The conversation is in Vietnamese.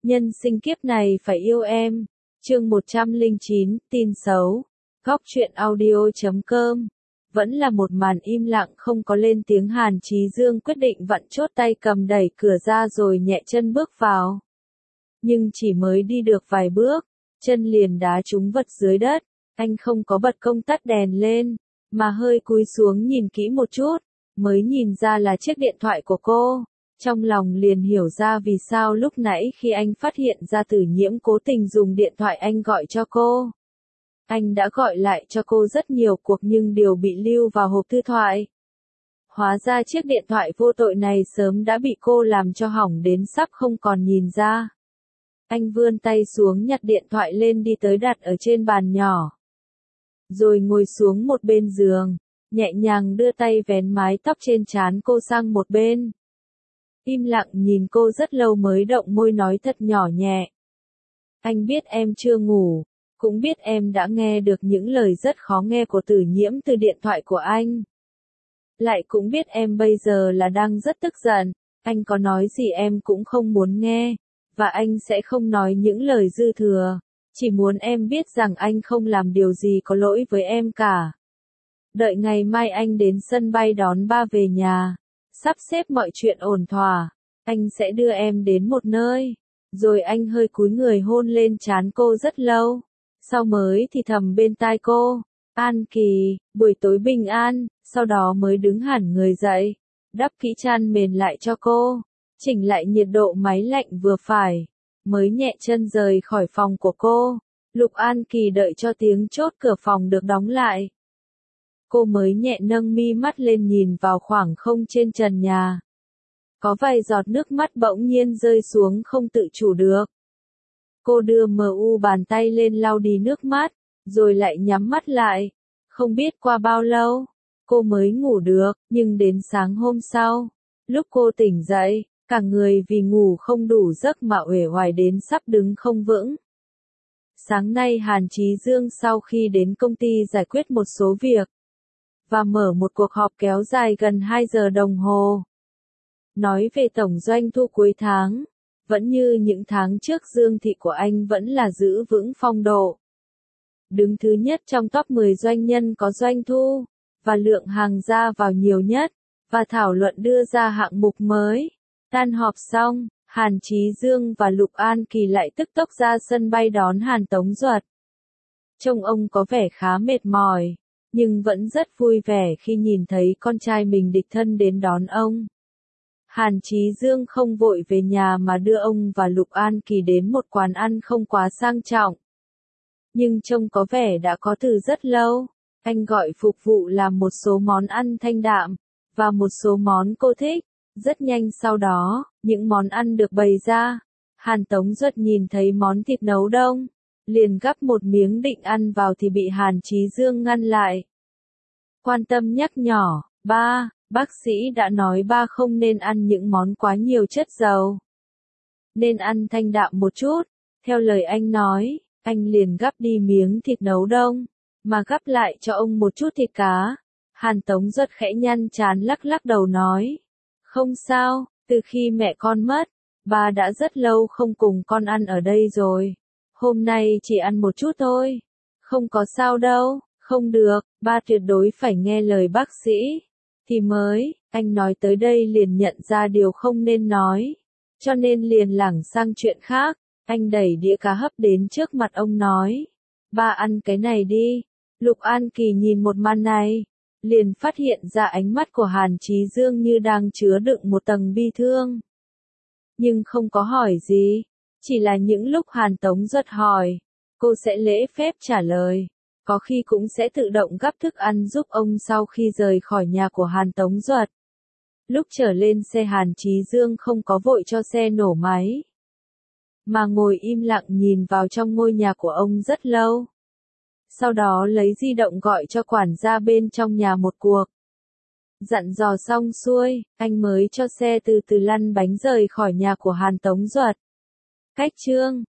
Nhân sinh kiếp này phải yêu em. Chương 109, tin xấu. Góc truyện audio.com. Vẫn là một màn im lặng không có lên tiếng. Hàn Chí Dương quyết định vặn chốt tay cầm đẩy cửa ra rồi nhẹ chân bước vào. Nhưng chỉ mới đi được vài bước, chân liền đá trúng vật dưới đất. Anh không có bật công tắc đèn lên, mà hơi cúi xuống nhìn kỹ một chút, mới nhìn ra là chiếc điện thoại của cô. Trong lòng liền hiểu ra vì sao lúc nãy khi anh phát hiện ra Tử Nhiễm cố tình dùng điện thoại anh gọi cho cô. Anh đã gọi lại cho cô rất nhiều cuộc nhưng đều bị lưu vào hộp thư thoại. Hóa ra chiếc điện thoại vô tội này sớm đã bị cô làm cho hỏng đến sắp không còn nhìn ra. Anh vươn tay xuống nhặt điện thoại lên đi tới đặt ở trên bàn nhỏ. Rồi ngồi xuống một bên giường, nhẹ nhàng đưa tay vén mái tóc trên trán cô sang một bên. Im lặng nhìn cô rất lâu mới động môi nói thật nhỏ nhẹ. Anh biết em chưa ngủ, cũng biết em đã nghe được những lời rất khó nghe của Tử Nhiễm từ điện thoại của anh. Lại cũng biết em bây giờ là đang rất tức giận, anh có nói gì em cũng không muốn nghe, và anh sẽ không nói những lời dư thừa, chỉ muốn em biết rằng anh không làm điều gì có lỗi với em cả. Đợi ngày mai anh đến sân bay đón ba về nhà. Sắp xếp mọi chuyện ổn thỏa, anh sẽ đưa em đến một nơi. Rồi anh hơi cúi người hôn lên trán cô rất lâu. Sau mới thì thầm bên tai cô, An Kỳ, buổi tối bình an. Sau đó mới đứng hẳn người dậy, đắp kỹ chăn mền lại cho cô, chỉnh lại nhiệt độ máy lạnh vừa phải, mới nhẹ chân rời khỏi phòng của cô. Lục An Kỳ đợi cho tiếng chốt cửa phòng được đóng lại. Cô mới nhẹ nâng mi mắt lên nhìn vào khoảng không trên trần nhà. Có vài giọt nước mắt bỗng nhiên rơi xuống không tự chủ được. Cô đưa bàn tay lên lau đi nước mắt, rồi lại nhắm mắt lại. Không biết qua bao lâu, cô mới ngủ được, nhưng đến sáng hôm sau, lúc cô tỉnh dậy, cả người vì ngủ không đủ giấc mà uể oải đến sắp đứng không vững. Sáng nay Hàn Chí Dương sau khi đến công ty giải quyết một số việc, và mở một cuộc họp kéo dài gần 2 giờ đồng hồ. Nói về tổng doanh thu cuối tháng, vẫn như những tháng trước Dương thị của anh vẫn là giữ vững phong độ. Đứng thứ nhất trong top 10 doanh nhân có doanh thu, và lượng hàng ra vào nhiều nhất, và thảo luận đưa ra hạng mục mới. Tan họp xong, Hàn Chí Dương và Lục An Kỳ lại tức tốc ra sân bay đón Hàn Tống Duật. Trông ông có vẻ khá mệt mỏi, nhưng vẫn rất vui vẻ khi nhìn thấy con trai mình đích thân đến đón ông. Hàn Chí Dương không vội về nhà mà đưa ông và Lục An Kỳ đến một quán ăn không quá sang trọng. Nhưng trông có vẻ đã có từ rất lâu. Anh gọi phục vụ làm một số món ăn thanh đạm, và một số món cô thích. Rất nhanh sau đó, những món ăn được bày ra. Hàn Tống Duật nhìn thấy món thịt nấu đông, liền gắp một miếng định ăn vào thì bị Hàn Chí Dương ngăn lại. Quan tâm nhắc nhỏ, ba, bác sĩ đã nói ba không nên ăn những món quá nhiều chất dầu. Nên ăn thanh đạm một chút, theo lời anh nói, anh liền gắp đi miếng thịt nấu đông, mà gắp lại cho ông một chút thịt cá. Hàn Tống Duật khẽ nhăn trán lắc lắc đầu nói, không sao, từ khi mẹ con mất, ba đã rất lâu không cùng con ăn ở đây rồi. Hôm nay chỉ ăn một chút thôi. Không có sao đâu, không được, ba tuyệt đối phải nghe lời bác sĩ. Thì mới, anh nói tới đây liền nhận ra điều không nên nói. Cho nên liền lảng sang chuyện khác. Anh đẩy đĩa cá hấp đến trước mặt ông nói, ba ăn cái này đi. Lục An Kỳ nhìn một màn này, liền phát hiện ra ánh mắt của Hàn Chí Dương như đang chứa đựng một tầng bi thương. Nhưng không có hỏi gì, chỉ là những lúc Hàn Tống Duật hỏi, cô sẽ lễ phép trả lời, có khi cũng sẽ tự động gắp thức ăn giúp ông sau khi rời khỏi nhà của Hàn Tống Duật. Lúc trở lên xe Hàn Chí Dương không có vội cho xe nổ máy, mà ngồi im lặng nhìn vào trong ngôi nhà của ông rất lâu. Sau đó lấy di động gọi cho quản gia bên trong nhà một cuộc. Dặn dò xong xuôi, anh mới cho xe từ từ lăn bánh rời khỏi nhà của Hàn Tống Duật. Cách chương